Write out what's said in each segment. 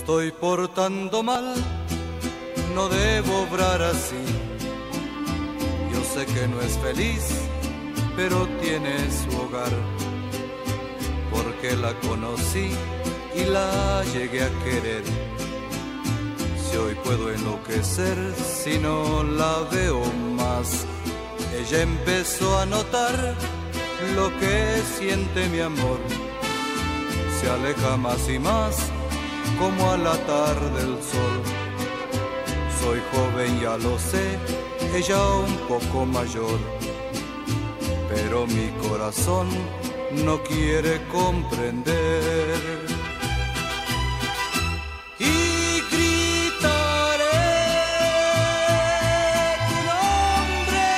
estoy portando mal, no debo obrar así. Yo sé que no es feliz, pero tiene su hogar, porque la conocí y la llegué a querer. Si hoy puedo enloquecer, si no la veo más. Ella empezó a notar lo que siente mi amor. Se aleja más y más, como al tarde del sol. Soy joven, ya lo sé, ella un poco mayor, pero mi corazón no quiere comprender. Y gritaré tu nombre,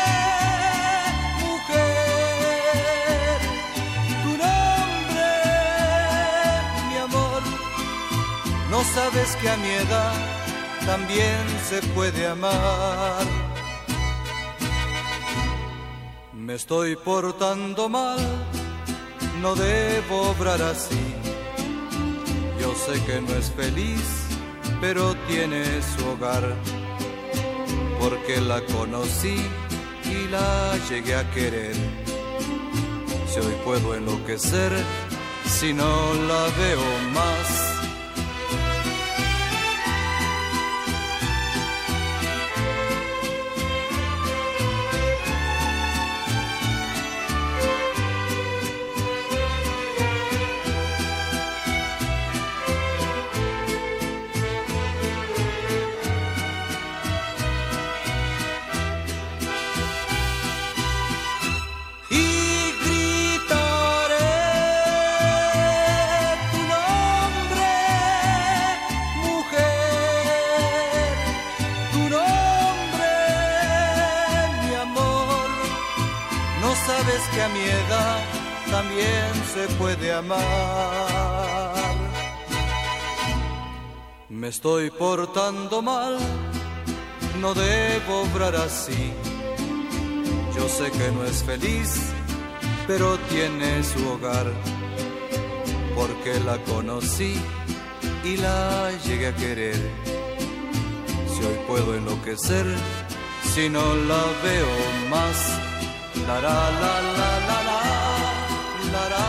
mujer, tu nombre, mi amor. No sabes que a mi edad también se puede amar. Me estoy portando mal, no debo obrar así. Yo sé que no es feliz, pero tiene su hogar, porque la conocí y la llegué a querer. Si hoy puedo enloquecer, si no la veo más. Que a mi edad también se puede amar. Me estoy portando mal, no debo obrar así. Yo sé que no es feliz, pero tiene su hogar, porque la conocí y la llegué a querer. Si hoy puedo enloquecer, si no la veo más. La la la la la la la la.